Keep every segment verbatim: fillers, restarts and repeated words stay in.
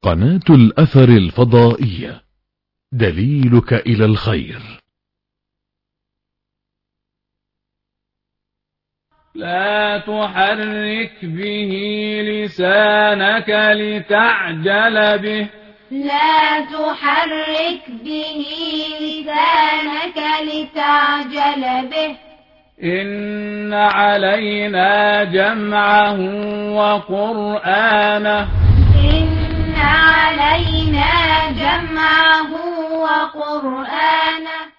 قناة الأثر الفضائية، دليلك إلى الخير. لا تحرك به لسانك لتعجل به لا تحرك به لسانك لتعجل به إن علينا جمعه وقرآنه إن علينا جمعه وقرآنه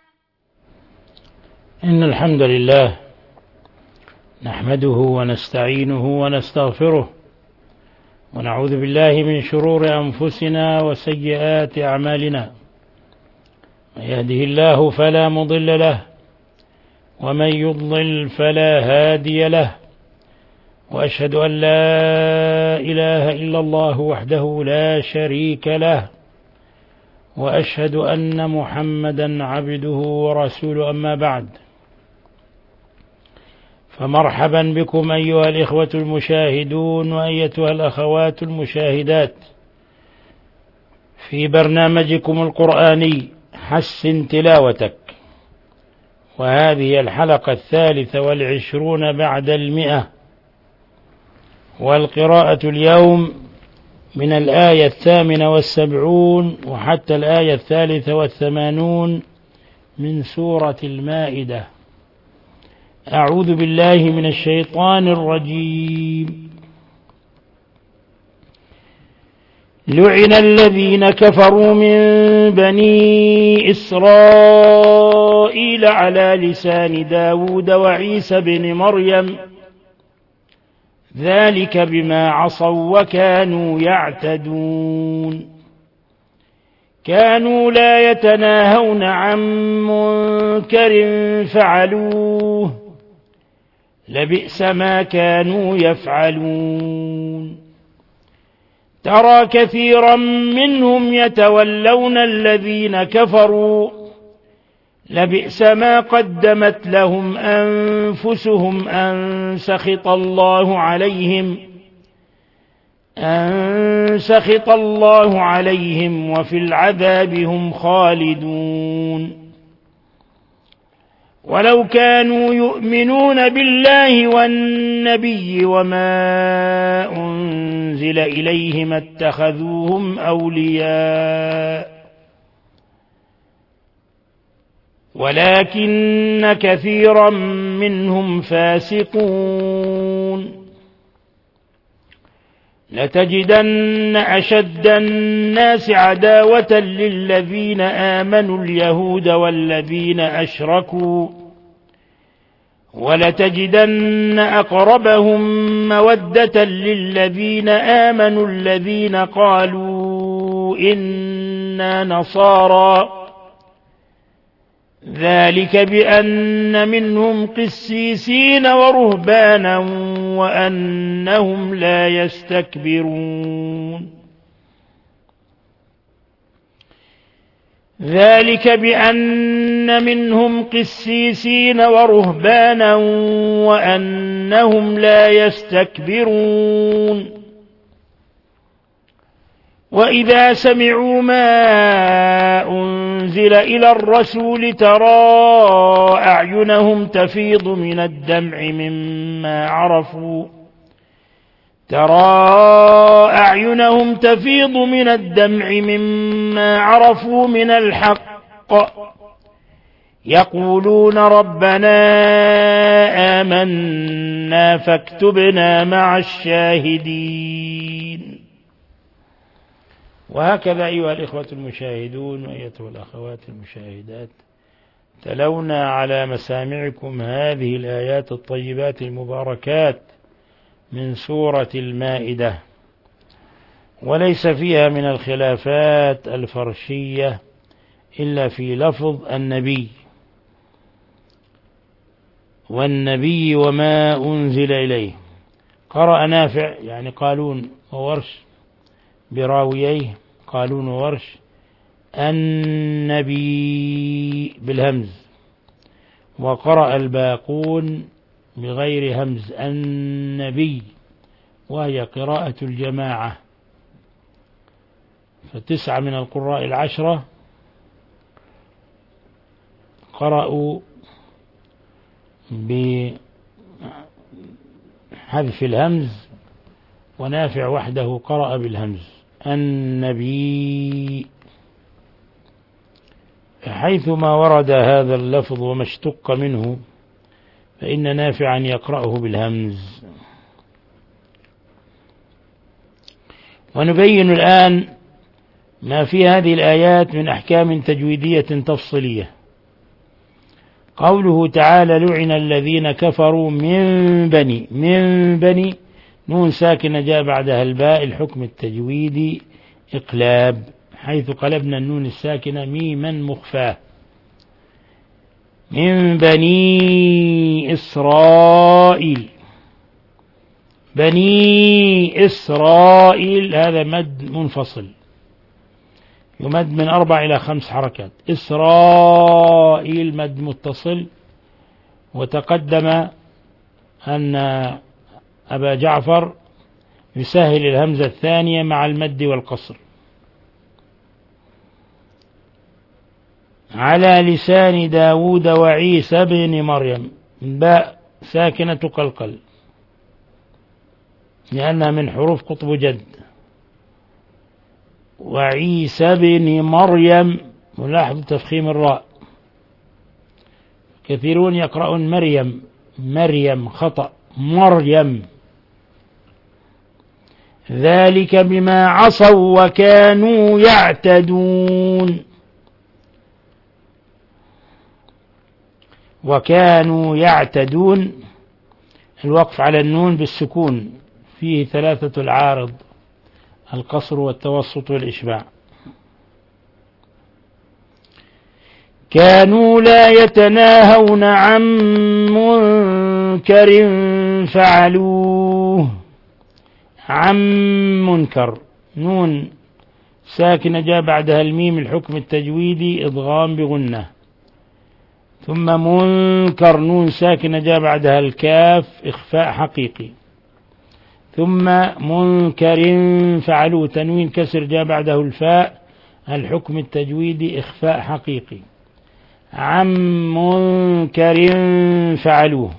إن الحمد لله نحمده ونستعينه ونستغفره ونعوذ بالله من شرور أنفسنا وسيئات أعمالنا. من يهده الله فلا مضل له ومن يضلل فلا هادي له، وأشهد أن لا إله إلا الله وحده لا شريك له، وأشهد أن محمدا عبده ورسوله. أما بعد، فمرحبا بكم أيها الإخوة المشاهدون وأيتها الأخوات المشاهدات في برنامجكم القرآني حسن تلاوتك، وهذه الحلقة الثالثة والعشرون بعد المئة، والقراءة اليوم من الآية الثامنة والسبعون وحتى الآية الثالثة والثمانون من سورة المائدة. أعوذ بالله من الشيطان الرجيم. لعن الذين كفروا من بني إسرائيل على لسان داود وعيسى بن مريم ذلك بما عصوا وكانوا يعتدون كانوا لا يتناهون عن منكر فعلوه لبئس ما كانوا يفعلون ترى كثيرا منهم يتولون الذين كفروا لبئس ما قدمت لهم أنفسهم أن سخط الله عليهم أن سخط الله عليهم وفي العذاب هم خالدون ولو كانوا يؤمنون بالله والنبي وما أنزل إليهم اتخذوهم أولياء ولكن كثيرا منهم فاسقون لتجدن أشد الناس عداوة للذين آمنوا اليهود والذين أشركوا ولتجدن أقربهم مودة للذين آمنوا الذين قالوا إنا نصارى ذلك بأن منهم قسيسين ورهبانا وأنهم لا يستكبرون ذلك بأن منهم قسيسين ورهبانا وأنهم لا يستكبرون وإذا سمعوا ما أنزل إلى الرسول ترى أعينهم تفيض من الدمع مما عرفوا ترى أعينهم تفيض من الدمع مما عرفوا من الحق يقولون ربنا آمنا فاكتبنا مع الشاهدين. وهكذا أيها الإخوة المشاهدون وأيتها الأخوات المشاهدات، تلونا على مسامعكم هذه الآيات الطيبات المباركات من سورة المائدة، وليس فيها من الخلافات الفرشية إلا في لفظ النبي والنبي وما أنزل إليه. قرأ نافع يعني قالون وورش براوييه قالون وورش النبي بالهمز، وقرأ الباقون بغير همز النبي، وهي قراءة الجماعة. فتسعة من القراء العشرة قرأوا بحذف الهمز، ونافع وحده قرأ بالهمز النبي. حيثما ورد هذا اللفظ وما اشتق منه فإن نافعا يقرأه بالهمز. ونبين الآن ما في هذه الآيات من أحكام تجويدية تفصيلية. قوله تعالى لعن الذين كفروا من بني، من بني نون ساكنة جاء بعدها الباء، الحكم التجويدي إقلاب، حيث قلبنا النون الساكنة ميما مخفاة. من بني إسرائيل، بني إسرائيل هذا مد منفصل يمد من أربع إلى خمس حركات. إسرائيل مد متصل، وتقدم أن أبا جعفر يسهل الهمزة الثانية مع المد والقصر. على لسان داود وعيسى بن مريم، باء ساكنة قلقل لأنها من حروف قطب جد. وعيسى بن مريم، ملاحظ تفخيم الراء، كثيرون يقرؤون مريم، مريم خطأ، مريم. ذلك بما عصوا وكانوا يعتدون، وكانوا يعتدون الوقف على النون بالسكون، فيه ثلاثة العارض، القصر والتوسط والإشباع. كانوا لا يتناهون عن منكر فعلوه، عن منكر نون ساكنة جاء بعدها الميم، الحكم التجويدي إضغام بغنة. ثم منكر نون ساكنة جاء بعدها الكاف إخفاء حقيقي. ثم منكر فعلوه تنوين كسر جاء بعده الفاء، الحكم التجويدي إخفاء حقيقي. عن منكر فعلوه.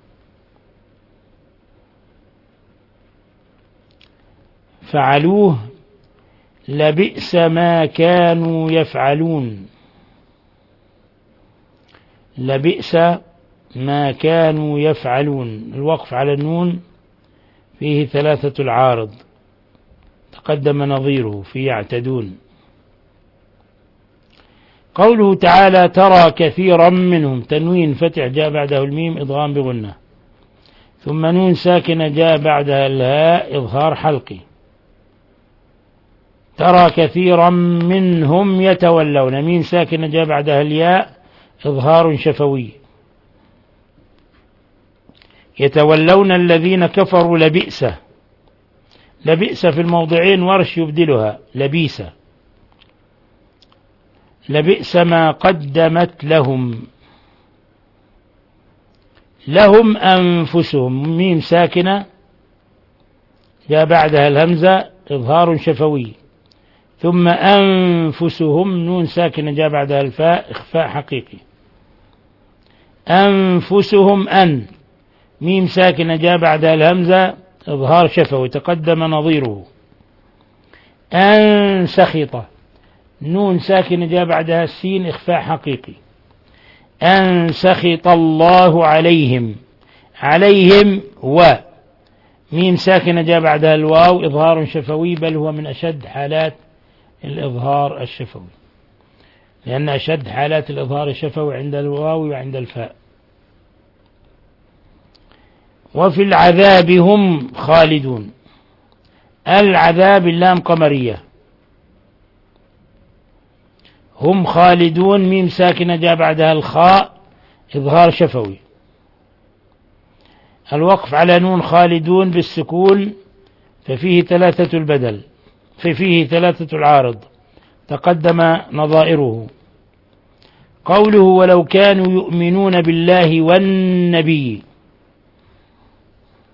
فعلوه لبئس ما كانوا يفعلون، لبئس ما كانوا يفعلون الوقف على النون فيه ثلاثة العارض، تقدم نظيره في يعتدون. قوله تعالى ترى كثيرا منهم تنوين فتح جاء بعده الميم إضغام بغنة. ثم نون ساكنة جاء بعدها الهاء إظهار حلقي. ترى كثيرا منهم يتولون ميم ساكنة جاء بعدها الياء إظهار شفوي. يتولون الذين كفروا لبئس، لبئس في الموضعين ورش يبدلها لبيس، لبئس ما قدمت لهم، لهم أنفسهم ميم ساكنة جاء بعدها الهمزة إظهار شفوي. ثم أنفسهم نون ساكنة جاء بعدها الفاء إخفاء حقيقي. أنفسهم أن ميم ساكنة جاء بعدها الهمزة إظهار شفوي، تقدم نظيره. أن سخط نون ساكنة جاء بعدها السين إخفاء حقيقي. أن سخط الله عليهم، عليهم و ميم ساكنة جاء بعدها الواو إظهار شفوي، بل هو من أشد حالات الإظهار الشفوي، لأن أشد حالات الإظهار الشفوي عند الواو وعند الفاء. وفي العذاب هم خالدون، العذاب اللام قمرية، هم خالدون ميم ساكنة جاء بعدها الخاء إظهار شفوي. الوقف على نون خالدون بالسكون ففيه ثلاثة البدل، ففيه ثلاثة العارض، تقدم نظائره. قوله ولو كانوا يؤمنون بالله والنبي،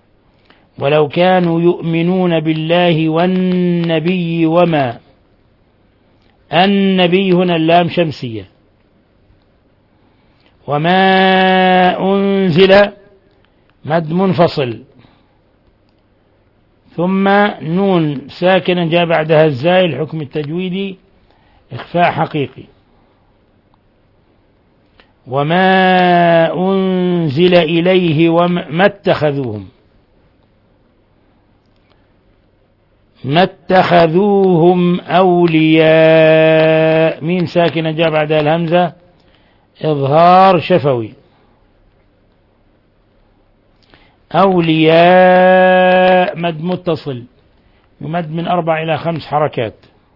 ولو كانوا يؤمنون بالله والنبي وما النبي هنا اللام شمسية. وما أنزل مد منفصل، ثم نون ساكنة جاء بعدها الزاي الحكم التجويدي إخفاء حقيقي. وما أنزل إليه وما اتخذوهم، ما اتخذوهم أولياء، ميم ساكنة جاء بعدها الهمزة إظهار شفوي. أولياء مد متصل يمد من أربع إلى خمس حركات.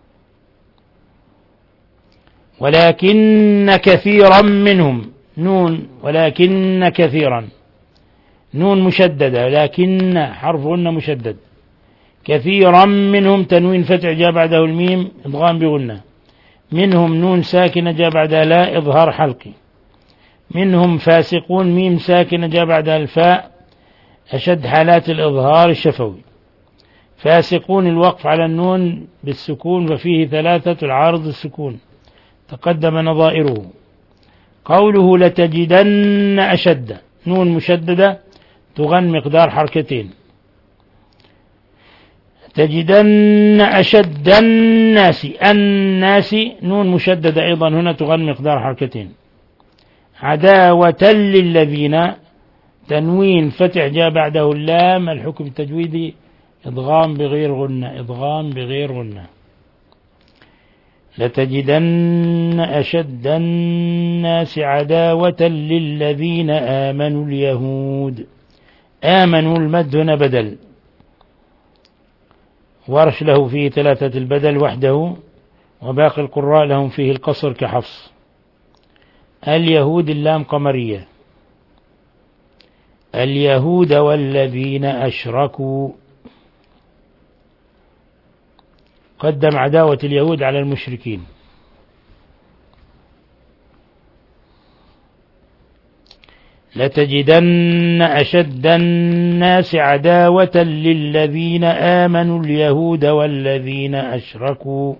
ولكن كثيرا منهم، نون ولكن كثيرا، نون مشددة، لكن حرف غنة مشدد. كثيرا منهم تنوين فتح جاء بعده الميم إضغام بغنة. منهم نون ساكنة جاء بعدها لا إظهار حلقي. منهم فاسقون ميم ساكنة جاء بعدها الفاء أشد حالات الإظهار الشفوي. فاسقون الوقف على النون بالسكون وفيه ثلاثة العارض السكون تقدم نظائره. قوله لتجدن أشد، نون مشددة تغن مقدار حركتين. تجدن أشد الناس، الناس نون مشددة أيضا هنا تغن مقدار حركتين. عداوة للذين تنوين فتح جاء بعده اللام الحكم التجويدي إضغام بغير غنة، إضغام بغير غنة. لتجدن أشد الناس عداوة للذين آمنوا اليهود. آمنوا المد هنا بدل، ورش له فيه ثلاثة البدل وحده، وباقي القراء لهم فيه القصر كحفص. اليهود اللام قمرية. اليهود والذين أشركوا، قدم عداوة اليهود على المشركين. لتجدن أشد الناس عداوة للذين آمنوا اليهود والذين أشركوا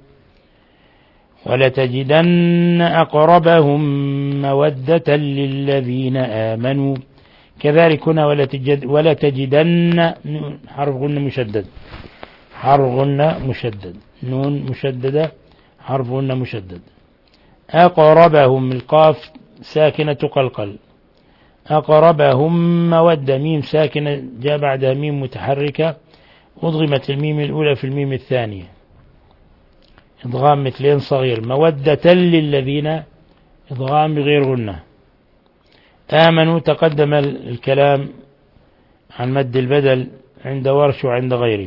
ولتجدن أقربهم مودة للذين آمنوا. كذلك هنا ولتجد ولتجدن حرف غنة مشدد، حرف غنة مشدد، نون مشددة حرف غنة مشدد. أقربهم القاف ساكنة تقلقل. أقربهم مودة ميم ساكنة جاء بعدها ميم متحركة أضغمت الميم الأولى في الميم الثانية إضغام مثلين صغير. مودة للذين إضغام بغير غنة. آمنوا تقدم الكلام عن مد البدل عند ورش وعند غيره.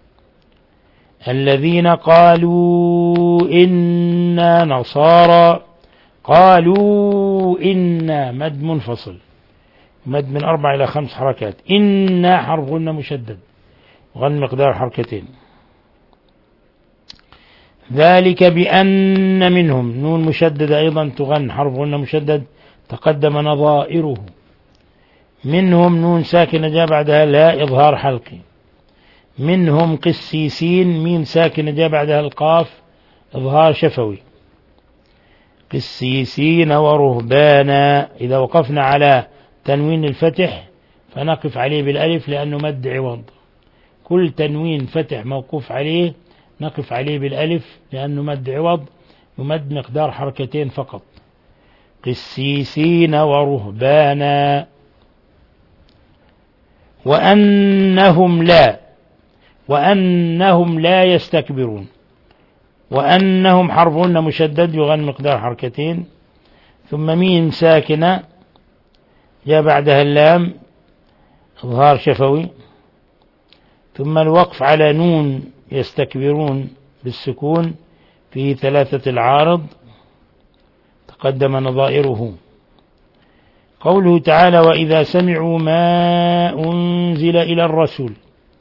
الذين قالوا إنا نصارى، قالوا إنا مد منفصل مد من أربع إلى خمس حركات. إنا حرف غنة مشدد غن مقدار حركتين. ذلك بأن منهم نون مشددة أيضا تغن حرف غنة مشدد تقدم نظائره. منهم نون ساكنة جاء بعدها لا إظهار حلقي. منهم قسيسين ميم ساكنة جاء بعدها القاف إظهار شفوي. قسيسين ورهبانا، إذا وقفنا على تنوين الفتح فنقف عليه بالألف لأنه مد عوض. كل تنوين فتح موقوف عليه نقف عليه بالألف لأنه مد عوض يمد مقدار حركتين فقط. قسيسين ورهبانا. وأنهم لا، وأنهم لا يستكبرون. وأنهم حرف غنة مشدد يغن مقدار حركتين. ثم ميم ساكنة جاء بعدها اللام إظهار شفوي. ثم الوقف على نون يستكبرون بالسكون في ثلاثة العارض تقدم نظائره. قوله تعالى وإذا سمعوا ما أنزل إلى الرسول،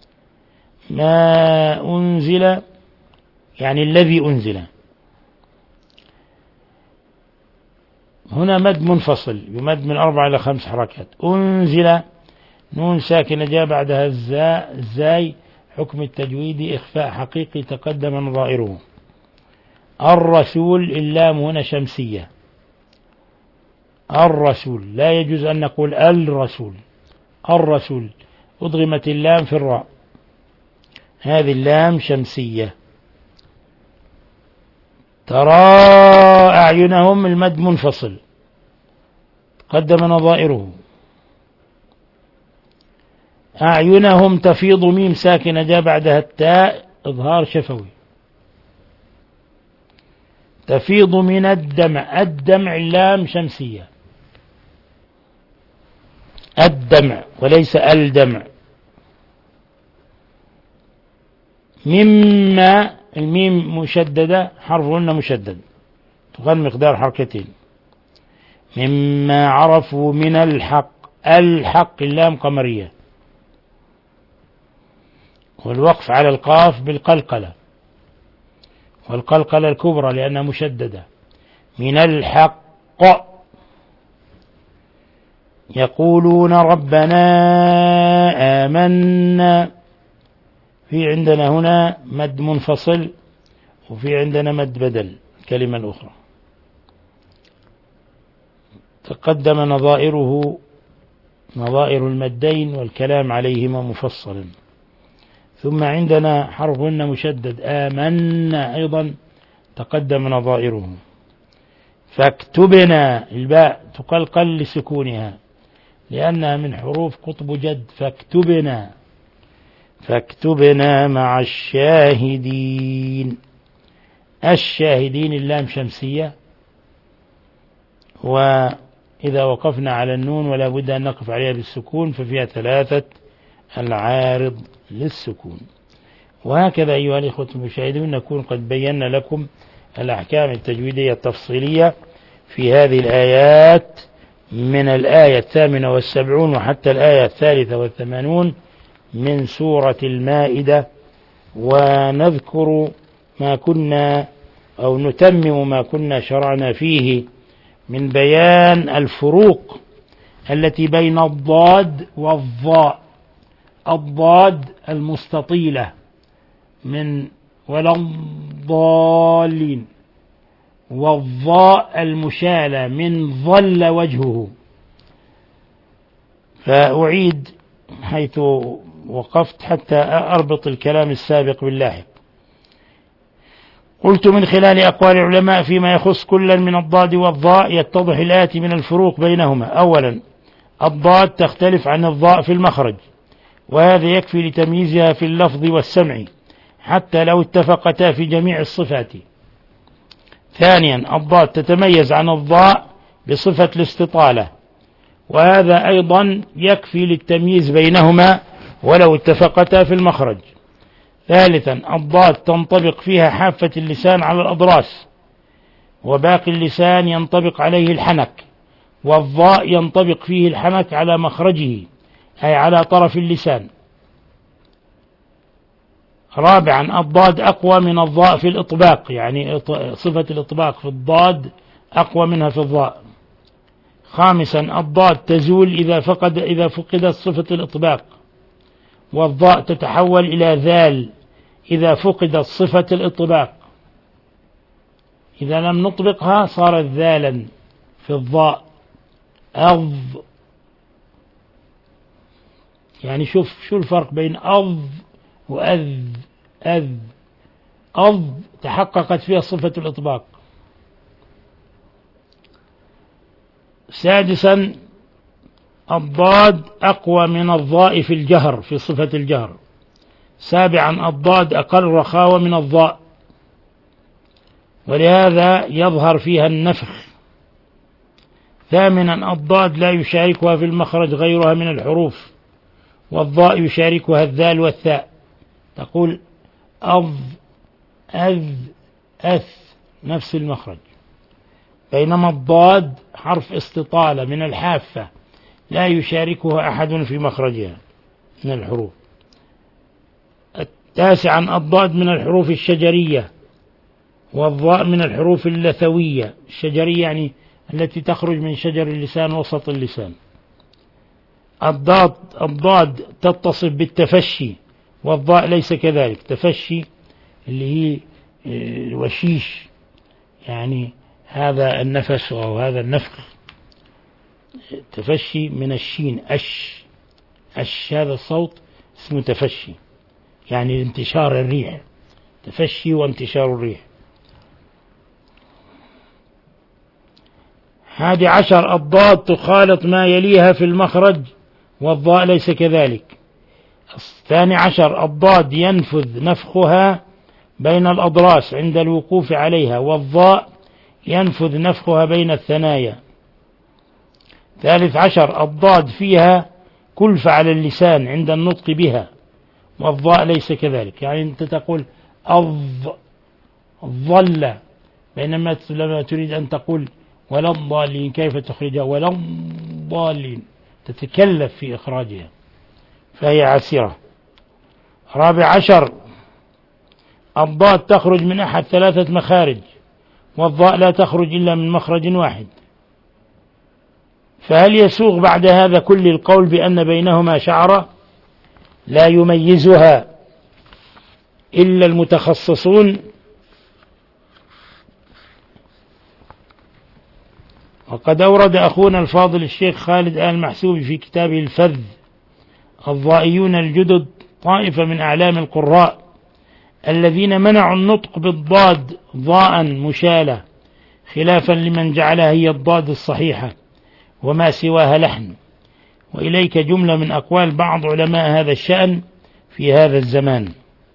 ما أنزل يعني الذي أنزل، هنا مد منفصل يمد من أربع إلى خمس حركات. أنزل نون ساكنة جاء بعدها الزاء الزاي حكم التجويد إخفاء حقيقي تقدم نظائره. الرسول اللام هنا شمسية، الرسول لا يجوز أن نقول الرسول، الرسول أضغمت اللام في الراء، هذه اللام شمسية. ترى أعينهم المد منفصل قدم نظائره. أعينهم تفيض ميم ساكنة جاء بعدها التاء إظهار شفوي. تفيض من الدمع، الدمع اللام شمسية، الدمع وليس الدمع. مما الميم مشددة حرف غنة مشدد تغن مقدار حركتين. مما عرفوا من الحق، الحق اللام قمرية، والوقف على القاف بالقلقلة، والقلقلة الكبرى لأنها مشددة. من الحق يقولون ربنا آمنا، في عندنا هنا مد منفصل وفي عندنا مد بدل الكلمة الأخرى، تقدم نظائره نظائر المدين والكلام عليهما مفصلا. ثم عندنا حرف غنة مشدد آمنا أيضا تقدم نظائره. فاكتبنا الباء تقلقل لسكونها لأنها من حروف قطب جد، فاكتبنا، فاكتبنا مع الشاهدين. الشاهدين اللام شمسية، وإذا وقفنا على النون ولا بد أن نقف عليها بالسكون ففيها ثلاثة العارض للسكون. وهكذا أيها الإخوة المشاهدون نكون قد بينا لكم الأحكام التجويدية التفصيلية في هذه الآيات من الآية الثامنة والسبعون وحتى الآية الثالثة والثمانون من سورة المائدة، ونذكر ما كنا أو نتمم ما كنا شرعنا فيه من بيان الفروق التي بين الضاد والظاء. الضاد المستطيلة من ولا الضالين، والظاء المشالة من ظل وجهه. فأعيد حيث وقفت حتى أربط الكلام السابق باللاحق. قلت من خلال أقوال العلماء فيما يخص كلا من الضاد والظاء يتضح الآتي من الفروق بينهما. أولا، الضاد تختلف عن الظاء في المخرج، وهذا يكفي لتمييزها في اللفظ والسمع حتى لو اتفقتا في جميع الصفات. ثانيا، الضاد تتميز عن الظاء بصفة الاستطالة، وهذا أيضا يكفي للتمييز بينهما ولو اتفقتا في المخرج. ثالثا، الضاد تنطبق فيها حافة اللسان على الأضراس، وباقي اللسان ينطبق عليه الحنك، والظاء ينطبق فيه الحنك على مخرجه أي على طرف اللسان. رابعا، الضاد أقوى من الظاء في الإطباق، يعني صفة الإطباق في الضاد أقوى منها في الظاء. خامسا، الضاد تزول إذا فقد إذا فقدت صفة الإطباق، والضاء تتحول إلى ذال إذا فقدت صفة الإطباق. إذا لم نطبقها صارت ذالا في الضاء. أض، يعني شوف شو الفرق بين أض وأذ. أذ أض تحققت فيها صفة الإطباق. سادسا، الضاد أقوى من الظاء في الجهر في صفة الجهر. سابعا، الضاد أقل رخاوة من الظاء، ولهذا يظهر فيها النفخ. ثامنا، الضاد لا يشاركها في المخرج غيرها من الحروف، والضاء يشاركها الذال والثاء، تقول أض، أذ، أث، نفس المخرج. بينما الضاد حرف استطالة من الحافة لا يشاركها أحد في مخرجها من الحروف. تاسعا، الضاد من الحروف الشجرية، والضاء من الحروف اللثوية. الشجرية يعني التي تخرج من شجر اللسان وسط اللسان. الضاد الضاد تتصف بالتفشي، والضاء ليس كذلك. تفشي اللي هي الوشيش يعني هذا النفس أو هذا النفخ. تفشي من الشين أش أش، هذا الصوت اسمه تفشي، يعني انتشار الريح، تفشي وانتشار الريح. هذه عشر الضاد تخالط ما يليها في المخرج والضاء ليس كذلك. الثاني عشر الضاد ينفذ نفخها بين الأضراس عند الوقوف عليها، والضاء ينفذ نفخها بين الثنايا. ثالث عشر الضاد فيها كلفة على اللسان عند النطق بها، والضاء ليس كذلك، يعني أنت تقول الض ظل، بينما لما تريد أن تقول ولا الضالين كيف تخرجها؟ ولا الضالين، تتكلف في إخراجها فهي عسيرة. رابع عشر الضاد تخرج من أحد ثلاثة مخارج، والضاء لا تخرج إلا من مخرج واحد. فهل يسوغ بعد هذا كل القول بأن بينهما شعرة لا يميزها إلا المتخصصون؟ وقد أورد أخونا الفاضل الشيخ خالد آل محسوب في كتابه الفذ الضائيون الجدد طائفة من أعلام القراء الذين منعوا النطق بالضاد ضاء مشالة، خلافا لمن جعلها هي الضاد الصحيحة وما سواها لحن. وإليك جملة من أقوال بعض علماء هذا الشأن في هذا الزمان.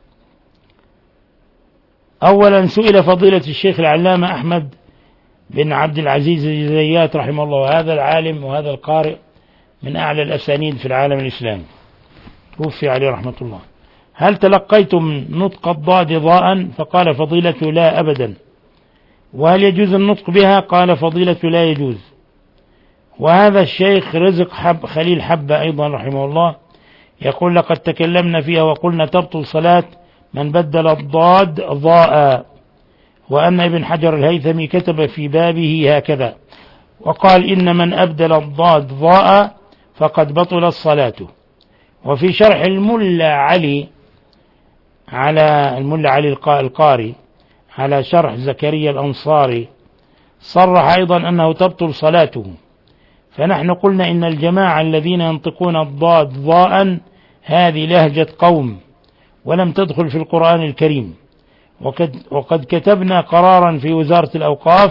أولا، سئل فضيلة الشيخ العلامة أحمد بن عبد العزيز الزيات رحمه الله، وهذا العالم وهذا القارئ من أعلى الأسانيد في العالم الإسلامي، توفي عليه رحمة الله، هل تلقيتم نطق الضاد ضاء؟ فقال فضيلته لا أبدا. وهل يجوز النطق بها؟ قال فضيلته لا يجوز. وهذا الشيخ رزق حب خليل حبة أيضا رحمه الله يقول لقد تكلمنا فيها وقلنا تبطل صلاة من بدل الضاد ضاء، وأن ابن حجر الهيثمي كتب في بابه هكذا وقال إن من أبدل الضاد ضاء فقد بطلت صلاته. وفي شرح الملا علي على الملا علي القاري على شرح زكريا الأنصاري صرح أيضا أنه تبطل صلاته. فنحن قلنا إن الجماعة الذين ينطقون الضاد ضاء هذه لهجة قوم ولم تدخل في القرآن الكريم. وقد, وقد كتبنا قرارا في وزارة الأوقاف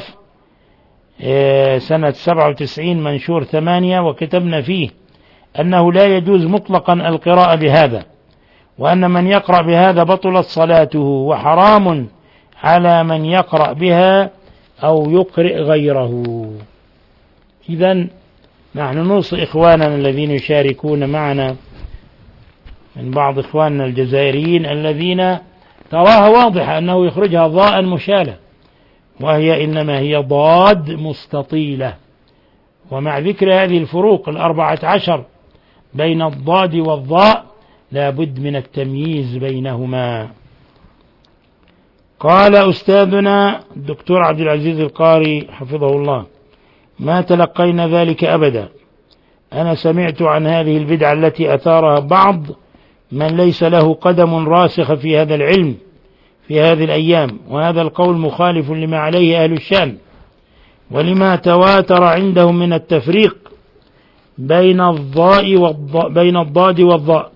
سنة سبعة وتسعين منشور ثمانية، وكتبنا فيه أنه لا يجوز مطلقا القراءة بهذا، وأن من يقرأ بهذا بطلت صلاته، وحرام على من يقرأ بها أو يقرئ غيره. إذن نحن نوصي إخواننا الذين يشاركون معنا من بعض إخواننا الجزائريين الذين تراها واضحة أنه يخرجها ضاء مشالة، وهي إنما هي ضاد مستطيلة. ومع ذكر هذه الفروق الأربعة عشر بين الضاد والضاء لا بد من التمييز بينهما. قال أستاذنا الدكتور عبد العزيز القاري حفظه الله ما تلقينا ذلك أبدا، أنا سمعت عن هذه البدعة التي أثارها بعض من ليس له قدم راسخ في هذا العلم في هذه الأيام، وهذا القول مخالف لما عليه أهل الشام ولما تواتر عندهم من التفريق بين الضاء والضاء بين الضاد والضاء،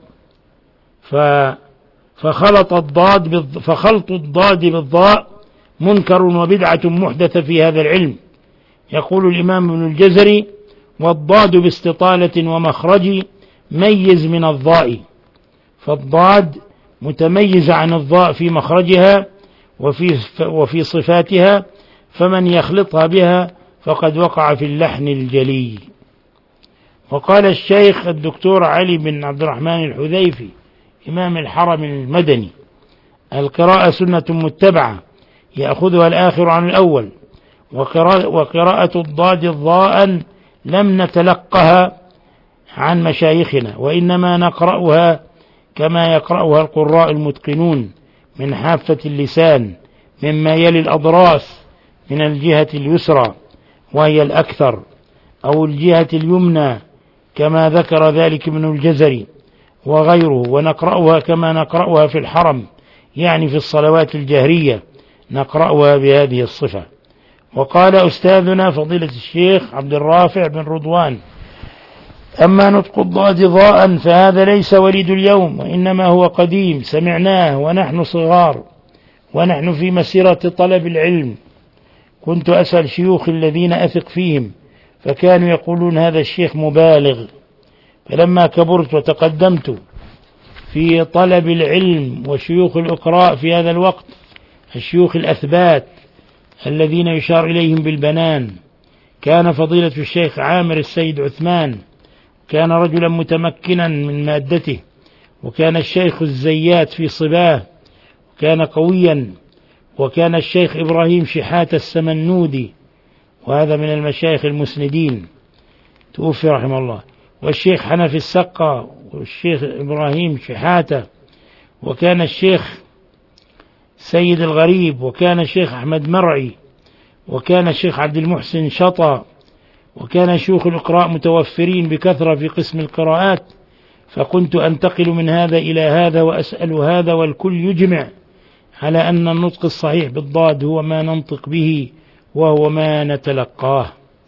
فخلط الضاد بالض... فخلط الضاد بالضاء منكر وبدعة محدثة في هذا العلم. يقول الإمام ابن الجزري والضاد باستطالة ومخرج ميز من الضاء، فالضاد متميز عن الضاء في مخرجها وفي, وفي صفاتها، فمن يخلطها بها فقد وقع في اللحن الجلي. وقال الشيخ الدكتور علي بن عبد الرحمن الحذيفي إمام الحرم المدني القراءة سنة متبعة يأخذها الآخر عن الأول، وقراءة الضاد ضاء لم نتلقها عن مشايخنا، وإنما نقرأها كما يقرأها القراء المتقنون من حافة اللسان مما يلي الأضراس من الجهة اليسرى وهي الأكثر، أو الجهة اليمنى كما ذكر ذلك ابن الجزري وغيره، ونقرأها كما نقرأها في الحرم يعني في الصلوات الجهرية نقرأها بهذه الصفة. وقال أستاذنا فضيلة الشيخ عبد الرافع بن رضوان: أما نطق الضاد ضاء فهذا ليس وليد اليوم، وإنما هو قديم سمعناه ونحن صغار ونحن في مسيرة طلب العلم. كنت أسأل شيوخ الذين أثق فيهم فكانوا يقولون هذا الشيخ مبالغ، فلما كبرت وتقدمت في طلب العلم وشيوخ الإقراء في هذا الوقت الشيوخ الأثبات الذين يشار إليهم بالبنان، كان فضيلة الشيخ عامر السيد عثمان، كان رجلا متمكنا من مادته، وكان الشيخ الزيات في صباه وكان قويا، وكان الشيخ إبراهيم شحاتة السمنودي وهذا من المشايخ المسندين توفي رحمه الله، والشيخ حنفي السقا والشيخ إبراهيم شحاتة، وكان الشيخ سيد الغريب، وكان الشيخ أحمد مرعي، وكان الشيخ عبد المحسن شطا، وكان شيوخ الإقراء متوفرين بكثرة في قسم القراءات، فكنت أنتقل من هذا إلى هذا وأسأل هذا، والكل يجمع على أن النطق الصحيح بالضاد هو ما ننطق به وهو ما نتلقاه.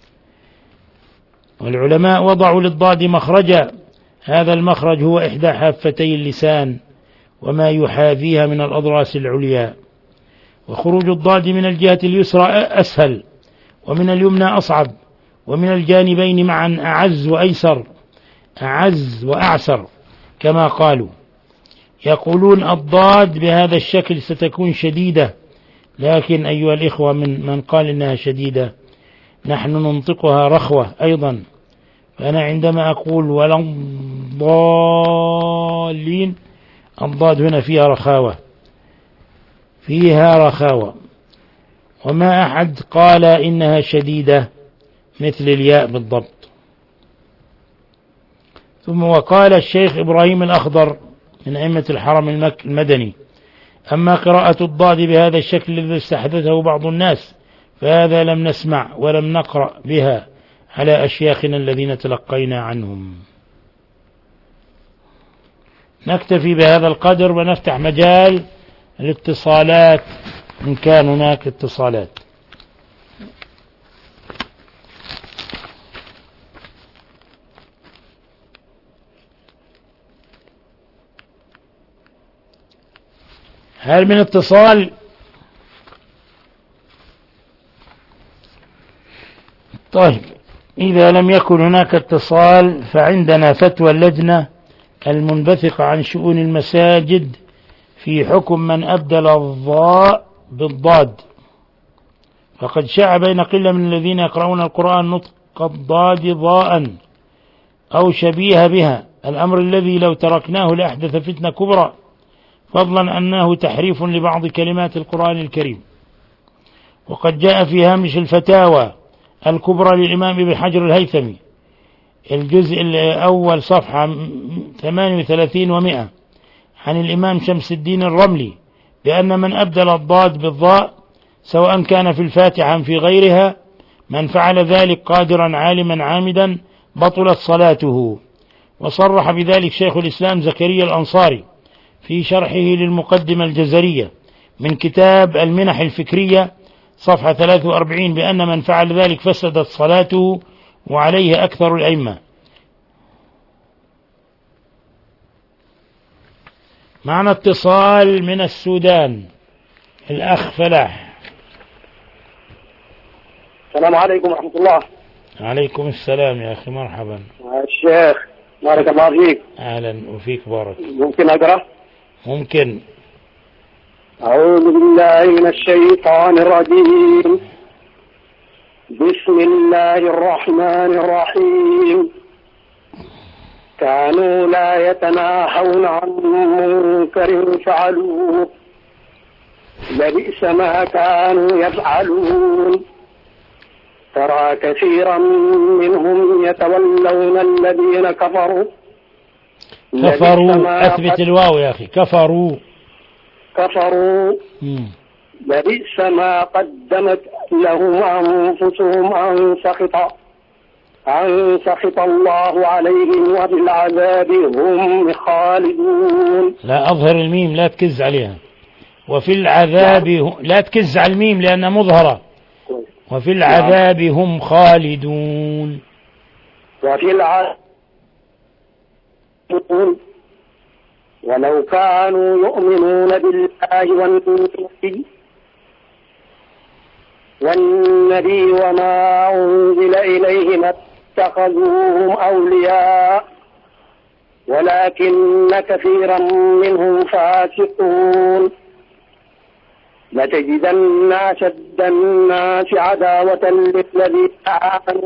والعلماء وضعوا للضاد مخرجا، هذا المخرج هو إحدى حافتي اللسان وما يحاذيها من الأضراس العليا، وخروج الضاد من الجهة اليسرى أسهل ومن اليمنى أصعب، ومن الجانبين معا أعز وأيسر، أعز وأعسر كما قالوا. يقولون الضاد بهذا الشكل ستكون شديدة، لكن أيها الإخوة من من قال إنها شديدة نحن ننطقها رخوة أيضا، فأنا عندما أقول ولا الضالين الضاد هنا فيها رخاوة، فيها رخاوة، وما أحد قال إنها شديدة مثل الياء بالضبط. ثم وقال الشيخ إبراهيم الأخضر من أئمة الحرم المدني: أما قراءة الضاد بهذا الشكل الذي استحدثه بعض الناس فهذا لم نسمع ولم نقرأ بها على أشياخنا الذين تلقينا عنهم. نكتفي بهذا القدر ونفتح مجال الاتصالات إن كان هناك اتصالات. هل من اتصال؟ طيب، إذا لم يكن هناك اتصال فعندنا فتوى اللجنة المنبثقة عن شؤون المساجد في حكم من أبدل الضاء بالضاد. فقد شاع بين قلة من الذين يقرؤون القرآن نطق الضاد ضاء أو شبيه بها، الأمر الذي لو تركناه لأحدث فتنة كبرى، فضلا أنه تحريف لبعض كلمات القرآن الكريم. وقد جاء في هامش الفتاوى الكبرى للإمام ابن حجر الهيثمي الجزء الأول صفحة ثمانية وثلاثين ومئة عن الإمام شمس الدين الرملي بأن من أبدل الضاد بالضاء سواء كان في الفاتحة أم في غيرها، من فعل ذلك قادرا عالما عامدا بطلت صلاته. وصرح بذلك شيخ الإسلام زكريا الأنصاري في شرحه للمقدمة الجزرية من كتاب المنح الفكرية صفحة ثلاثة وأربعين بأن من فعل ذلك فسدت صلاته، وعليه أكثر الأئمة. معنا اتصال من السودان، الأخ فلاح. السلام عليكم ورحمة الله. عليكم السلام يا أخي، مرحبا. الشيخ بارك الله فيك. أهلا وفيك بارك. ممكن أقرأ؟ ممكن. أعوذ بالله من الشيطان الرجيم. بسم الله الرحمن الرحيم. كانوا لا يتناهون عن منكر فعلوه لبئس ما كانوا يفعلون. ترى كثيرا منهم يتولون الذين كفروا كفروا أثبت الواو يا أخي. كفروا كفروا مم. لبئس ما قدمت لهم أنفسهم أن سخط أن سخط الله عليهم وبالعذاب هم خالدون. لا أظهر الميم، لا تكز عليها. وفي العذاب لا تكز على الميم لأنها مظهرة، وفي العذاب هم خالدون. وفي العذاب ولو كانوا يؤمنون بالله والنبي والنبي وما أنزل إليه ما اتخذوهم أولياء ولكن كثيرا منهم فاسقون. لتجدن أشد الناس عداوة للذين آمنوا.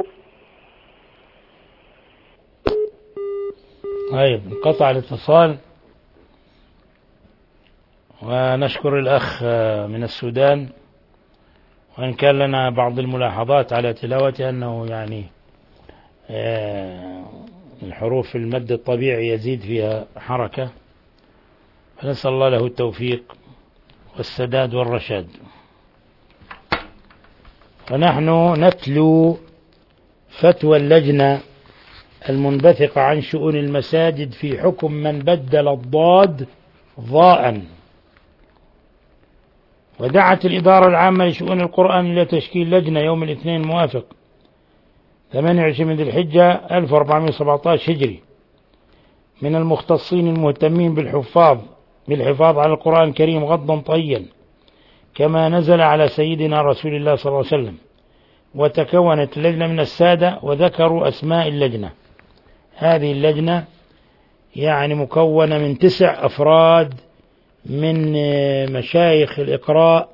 طيب انقطع الاتصال، ونشكر الأخ من السودان، وإن كان لنا بعض الملاحظات على تلاوته أنه يعني الحروف في المد الطبيعي يزيد فيها حركة، فنسأل الله له التوفيق والسداد والرشاد. ونحن نتلو فتوى اللجنة المنبثقة عن شؤون المساجد في حكم من بدل الضاد ضاء. ودعت الإدارة العامة لشؤون القرآن إلى تشكيل لجنة يوم الاثنين موافق ثمانية وعشرين من ذي الحجة ألف وأربعمائة وسبعة عشر هجري من المختصين المهتمين بالحفاظ بالحفاظ على القرآن الكريم غضا طيا كما نزل على سيدنا رسول الله صلى الله عليه وسلم. وتكونت اللجنة من السادة وذكروا أسماء اللجنة. هذه اللجنة يعني مكونة من تسع أفراد من مشايخ الإقراء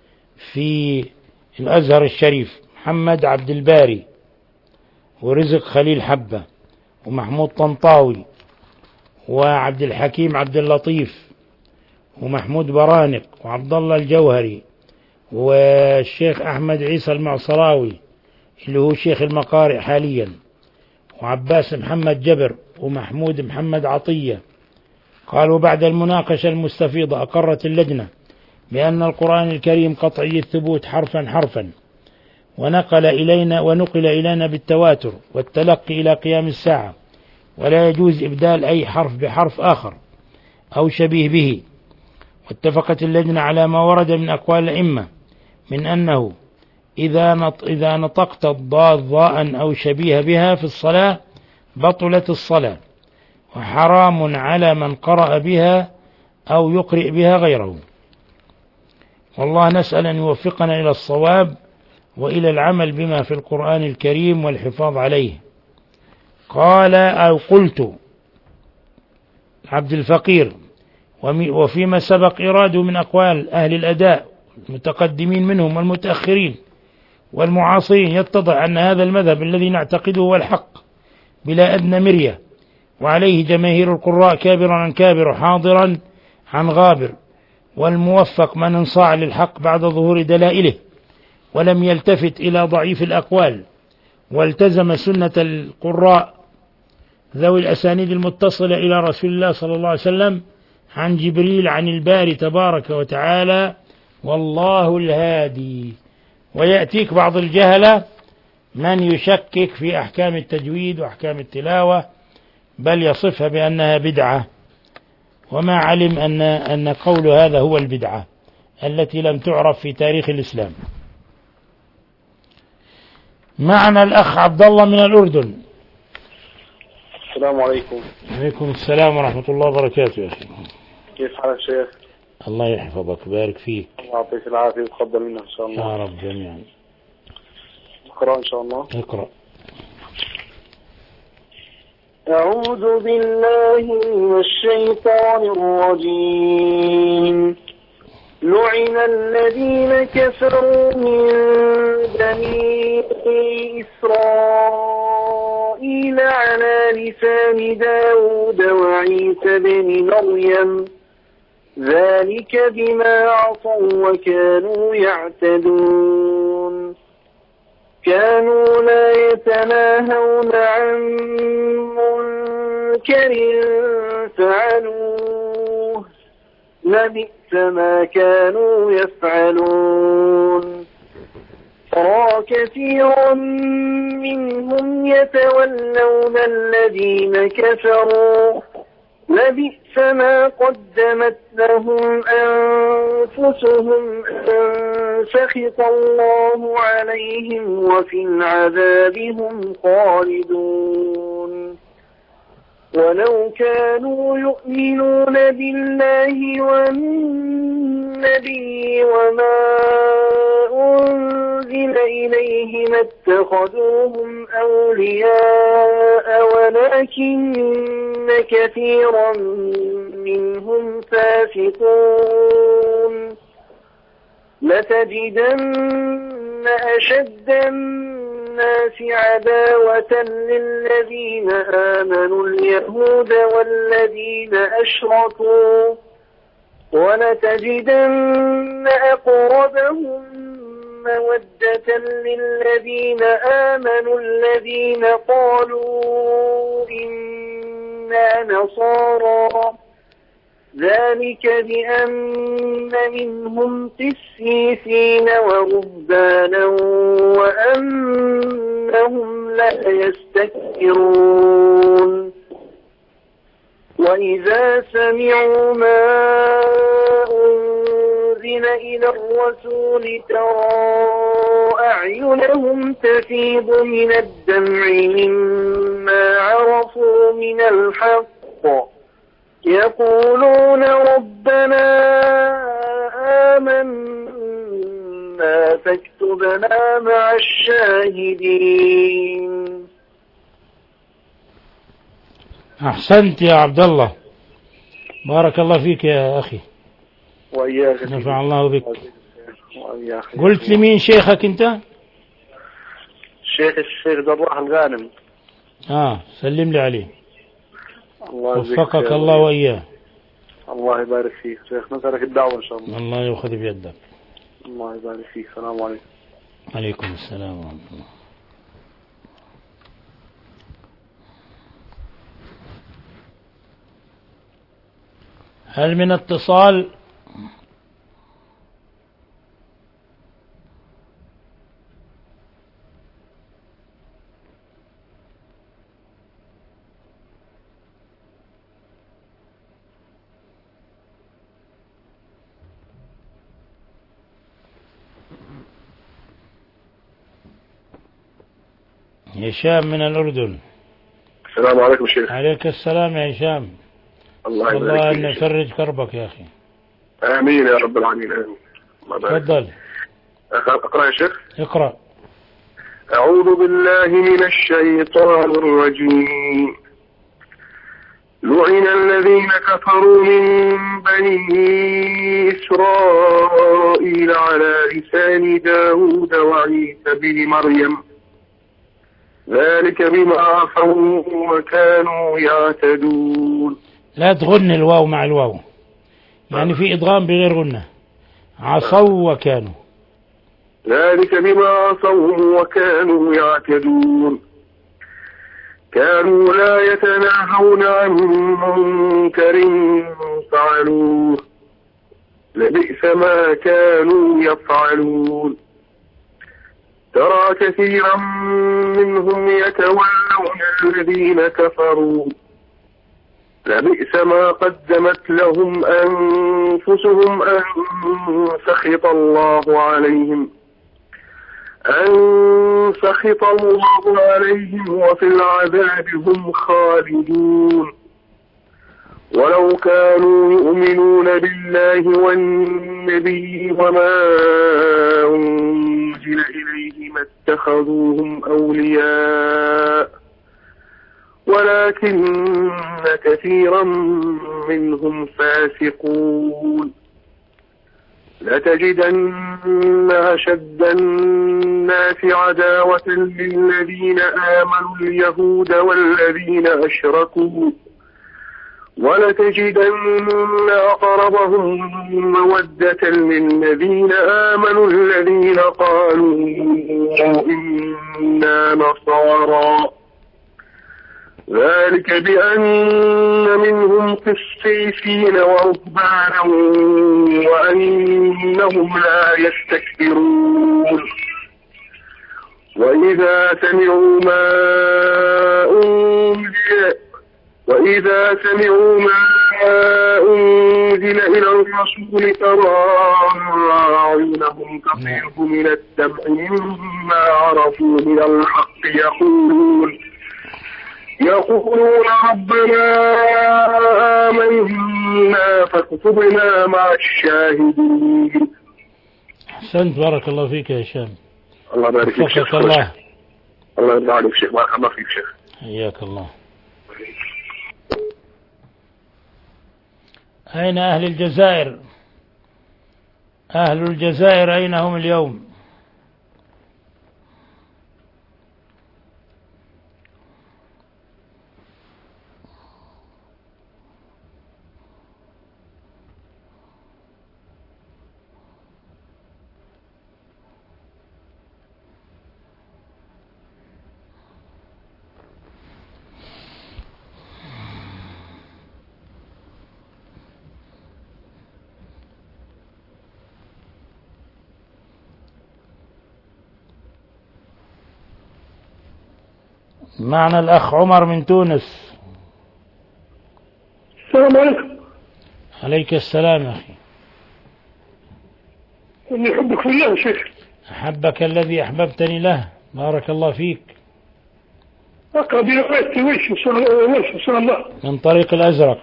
في الأزهر الشريف: محمد عبد الباري، ورزق خليل حبة، ومحمود طنطاوي، وعبد الحكيم عبد اللطيف، ومحمود برانق، وعبد الله الجوهري، والشيخ أحمد عيسى المعصراوي اللي هو شيخ المقارئ حاليا، وعباس محمد جبر، ومحمود محمد عطية. قالوا بعد المناقشة المستفيضة أقرت اللجنة بأن القرآن الكريم قطعي الثبوت حرفا حرفا، ونقل إلينا ونقل إلينا بالتواتر والتلقي إلى قيام الساعة، ولا يجوز إبدال أي حرف بحرف آخر أو شبيه به. واتفقت اللجنة على ما ورد من أقوال الأئمة من أنه إذا نط إذا نطقت الضاد ضاء أو شبيه بها في الصلاة بطلت الصلاة، وحرام على من قرأ بها أو يقرئ بها غيره. والله نسأل أن يوفقنا إلى الصواب وإلى العمل بما في القرآن الكريم والحفاظ عليه. قال أو قلت عبد الفقير: وفيما سبق إراده من أقوال أهل الأداء المتقدمين منهم والمتأخرين والمعاصرين يتضح أن هذا المذهب الذي نعتقده هو الحق بلا أدنى مرية، وعليه جماهير القراء كابرا عن كابر وحاضرا عن غابر، والموفق من انصاع للحق بعد ظهور دلائله ولم يلتفت إلى ضعيف الأقوال، والتزم سنة القراء ذوي الأسانيد المتصلة إلى رسول الله صلى الله عليه وسلم عن جبريل عن الباري تبارك وتعالى، والله الهادي. ويأتيك بعض الجهلة من يشكك في أحكام التجويد وأحكام التلاوة، بل يصفها بأنها بدعة، وما علم أن أن قول هذا هو البدعة التي لم تعرف في تاريخ الإسلام. معنا الأخ عبد الله من الأردن. السلام عليكم. عليكم السلام ورحمة الله وبركاته. يا أخي كيف حالك شيخ؟ الله يحفظك ويبارك فيك. الله يعطيك العافية ويتقبل منا إن شاء الله. يا رب جميعا. اقرأ إن شاء الله. اقرأ. أعوذ بالله من الشيطان الرجيم. لعن الذين كفروا من بني إسرائيل على لسان داود وعيسى بن مريم ذلك بما عصوا وكانوا يعتدون. كانوا لا يتناهون عن منكر فعلوه لبئس ما كانوا يفعلون. ترى كثيرا منهم يتولون الذين كفروا لبئس ما قدمت لهم أنفسهم أن سخط الله عليهم وفي العذاب هم خالدون ولو كانوا يؤمنون بالله والنبي وما أنزل إليه ما اتخذوهم أولياء ولكن كثيرا منهم فاسقون لتجدن أشد الناس عداوة للذين آمنوا اليهود والذين أشركوا ولتجدن أقربهم مودة للذين آمنوا الذين قالوا إنا نصارى ذلك بأن منهم قسيسين ورهبانا وأنهم لا يستكبرون وإذا سمعوا ما أنزل إلى الرسول ترى أعينهم تفيض من الدمع مما عرفوا من الحق يقولون ربنا آمنا فاكتبنا مع الشاهدين. أحسنت يا عبد الله، بارك الله فيك يا أخي وإياك، نفع الله بك. قلت لمين شيخك أنت؟ شيخ الشيخ ضراح الغانم. آه سلم لي عليه. الله وفقك الله وإياه. الله يبارك فيك شيخ، نسألك الدعوة إن شاء الله. الله يأخذ بيدك. الله يبارك فيك. السلام عليكم. عليكم السلام ورحمة الله. هل من اتصال؟ هشام من الأردن. السلام عليكم شيخ. عليك السلام يا هشام. الله يبارك الله فيك. أن يفرج كربك يا أخي. آمين يا رب العالمين. آمين. تفضل. أقرأ يا شيخ. اقرأ. أعوذ بالله من الشيطان الرجيم. لعن الذين كفروا من بني إسرائيل على لسان داود وعيسى بن مريم ذلك بما عصوا وكانوا يعتدون. لا تغن الواو مع الواو، يعني في إدغام بغير غنة. عصوا وكانوا. ذلك بما عصوا وكانوا يعتدون. كانوا لا يتناهون عن منكر فعلوه لبئس ما كانوا يفعلون. ترى كثيرا منهم يتولون الذين كفروا لبئس ما قدمت لهم أنفسهم أن سخط الله عليهم أن سخط الله عليهم وفي العذاب هم خالدون. ولو كانوا يؤمنون بالله والنبي وما أنزل إليه ما اتخذوهم أولياء ولكن كثيرا منهم فاسقون. لتجدن أشد الناس عداوة للذين آمنوا اليهود والذين أشركوا ولتجدن أقربهم مودة للذين آمنوا الذين قالوا إنا نصارى ذلك بأن منهم قسيسين ورهبانا وأنهم لا يستكبرون. وإذا سمعوا ما أنزل وإذا سمعوا ما أنزل إلى الرسول ترى أعينهم تفيض من الدمع مما عرفوا من الحق يقولون يقولون ربنا آمنا فاكتبنا مع الشاهدين. أحسنت، بارك الله فيك يا هشام. الله يبارك فيك شيخ. الله الله يرضى عليك شيخ، بارك الله فيك شيخ. حياك الله. أين أهل الجزائر؟ أهل الجزائر أين هم اليوم؟ معنا الأخ عمر من تونس. السلام عليكم. عليك السلام يا أخي. إني أحبك في الله يا شيخ. أحبك الذي أحببتني له، بارك الله فيك. أقرأ برواية ويش إن شاء الله من طريق الأزرق.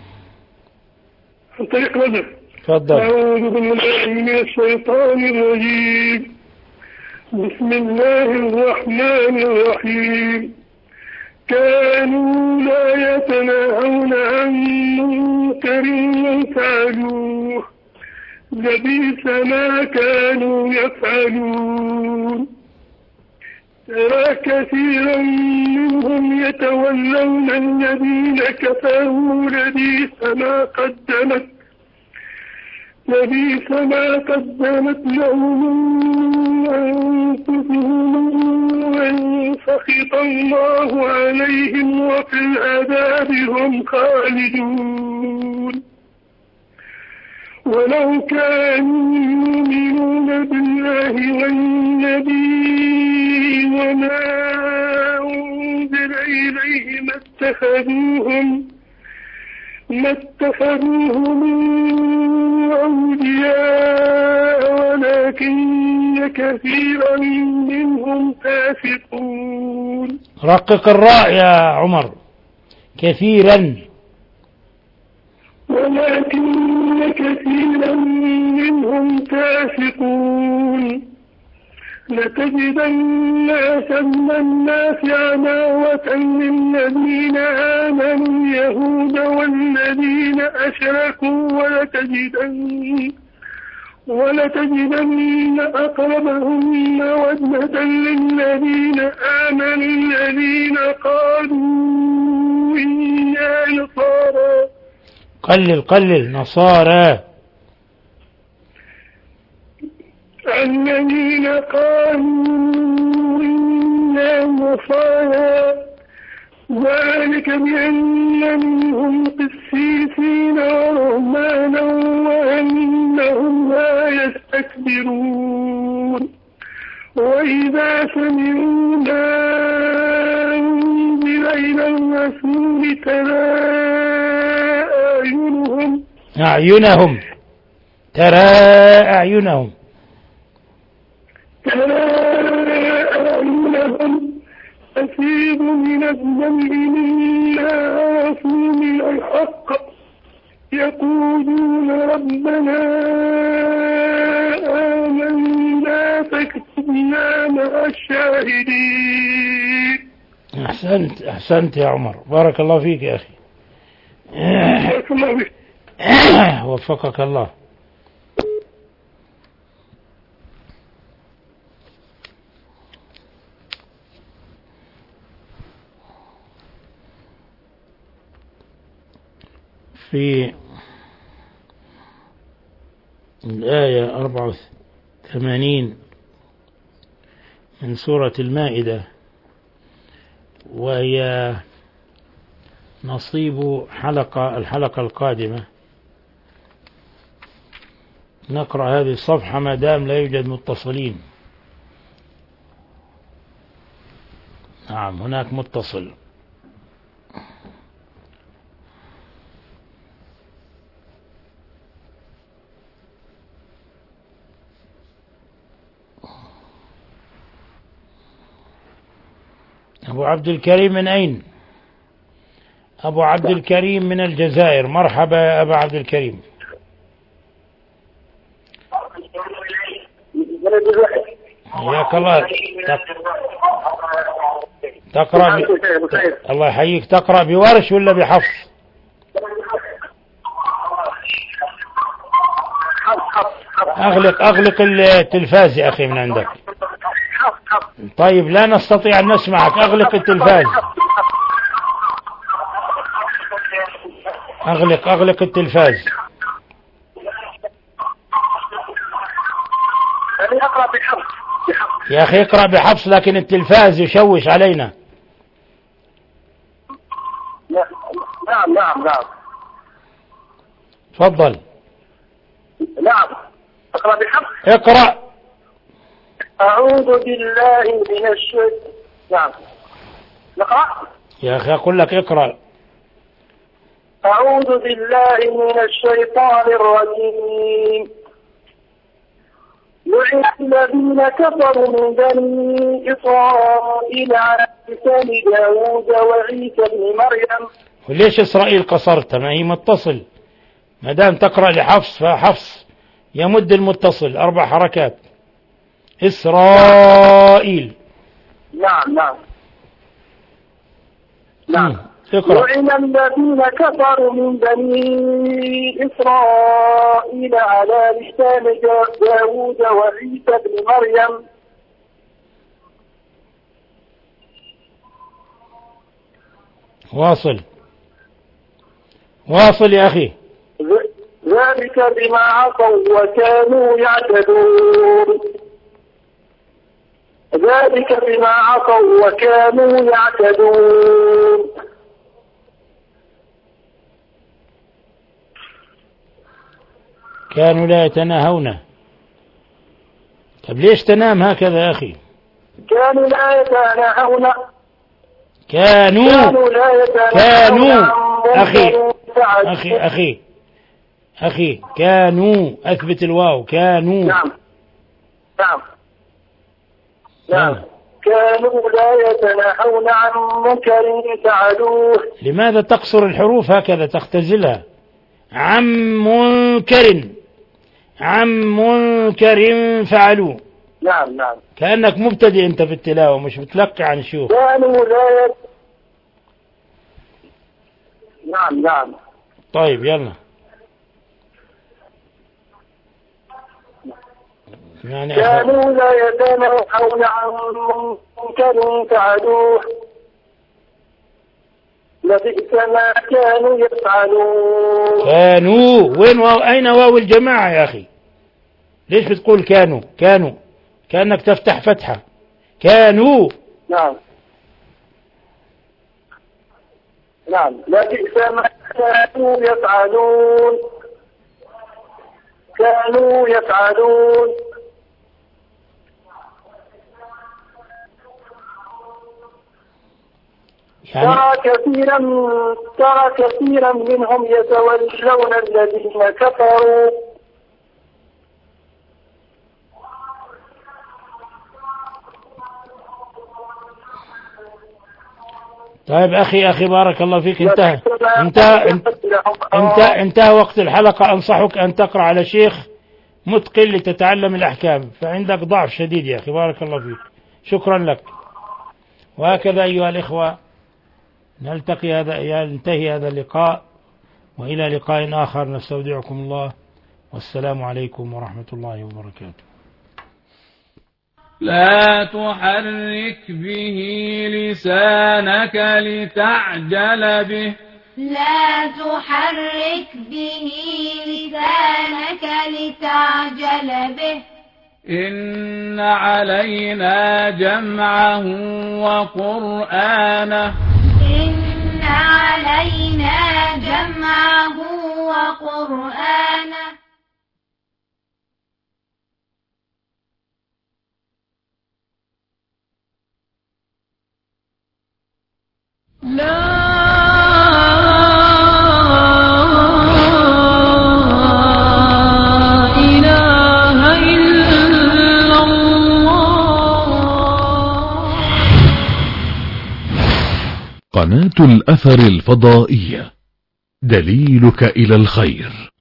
من طريق الأزرق. تفضل. أعوذ بالله من الشيطان الرجيم. بسم الله الرحمن الرحيم. كانوا لا يتناهون عن منكر فعلوه لبئس ما كانوا يفعلون. ترى كثيرا منهم يتولون الذين كفروا لبئس ما قدمت لبئس ما قدمت لهم أنفسهم أن سخط الله عليهم وفي العذاب هم خالدون. ولو كانوا يؤمنون بالله والنبي وما أنزل إليه ما اتخذوهم ما اتخذوهم أولياء ولكن كثيرا منهم فاسقون. رقق الراء يا عمر. كثيرا. ولكن كثيرا منهم فاسقون. لتجدن أشد الناس عداوة للذين آمنوا اليهود والذين أشركوا ولتجدن ولتجدن أقربهم مودة للذين آمنوا الذين قالوا إنا نصارى. قلل قلل نصارى. الذين قالوا إنا نصارى ذلك بأن منهم قسيسين ورهبانا وأنهم لا يستكبرون. وإذا سمعوا ما أنزل إلى الرسول ترى أعينهم أعينهم ترى أعينهم أعينهم تفيض من الدمع مما عرفوا من الحق يقولون ربنا آمنا فاكتبنا مع الشاهدين. أحسنت أحسنت يا عمر، بارك الله فيك يا أخي. بارك الله فيك. وفقك الله. في الآية أربعة وثمانين من سورة المائدة، وهي نصيب حلقة الحلقة القادمة، نقرأ هذه الصفحة ما دام لا يوجد متصلين. نعم هناك متصل. أبو عبد الكريم من أين؟ أبو عبد الكريم من الجزائر. مرحبا يا أبا عبد الكريم. حياك الله. تقرأ ب... الله يحييك. تقرأ بورش ولا بحفص؟ أغلق أغلق التلفاز يا أخي من عندك. طيب لا نستطيع أن نسمعك. أغلق التلفاز. أغلق أغلق التلفاز. يا أخي اقرأ بحفص لكن التلفاز يشوش علينا. نعم نعم نعم. تفضل. نعم. اقرأ بحفص. اقرأ. أعوذ بالله من الشيطان. نعم. نقرأ. يا أخي أقول لك اقرأ. أعوذ بالله من الشيطان الرجيم. لعن الذين كفروا من بني إسرائيل على لسان داود وعيسى بن مريم. وليش إسرائيل قصرت؟ ما هي متصل. ما دام تقرأ لحفص فحفص يمد المتصل أربع حركات. إسرائيل. نعم نعم نعم. اقرأ. لعن الذين كفروا من بني إسرائيل على لسان داود وعيسى بن مريم. واصل واصل يا أخي. ذلك بما عصوا وكانوا يعتدون. ذلك بما عصوا وكانوا يعتدون. كانوا لا يتناهون. طب ليش تنام هكذا يا أخي؟ كانوا لا يتناهون. كانوا كانوا لا يتناهون. كانوا أخي أخي أخي أخي كانوا. أثبت الواو. كانوا. نعم نعم نعم. كانوا لا يتناهون عن منكر فعلوه. لماذا تقصر الحروف هكذا تختزلها؟ عن منكر عن منكر فعلوه. نعم نعم. كأنك مبتدئ أنت في التلاوة مش بتلقي عن شيوخ. كانوا لا يت... نعم نعم. طيب يلا. يعني كانوا لا يتناهون عن منكر فعلوه لبئس ما كانوا يفعلون. كانوا وين واو؟ أين واو الجماعة يا أخي؟ ليش بتقول كانوا؟ كانوا كأنك تفتح فتحة. كانوا. نعم نعم. لبئس ما كانوا يفعلون. كانوا يفعلون. يعني ترى كثيرا ترى كثيرا منهم يتولون الذين كفروا. طيب أخي أخي بارك الله فيك. انتهى انتهى انتهى, انتهى وقت الحلقة. أنصحك أن تقرأ على شيخ متقن لتتعلم الأحكام، فعندك ضعف شديد يا أخي. بارك الله فيك. شكرا لك. وهكذا أيها الإخوة نلتقي هذا ينتهي هذا اللقاء، وإلى لقاء آخر نستودعكم الله، والسلام عليكم ورحمة الله وبركاته. لا تحرك به لسانك لتعجل به. لا تحرك به لسانك لتعجل به. إن علينا جمعه وقرآنه. إن علينا جمعه وقرآنه. لا قناة الأثر الفضائية، دليلك إلى الخير.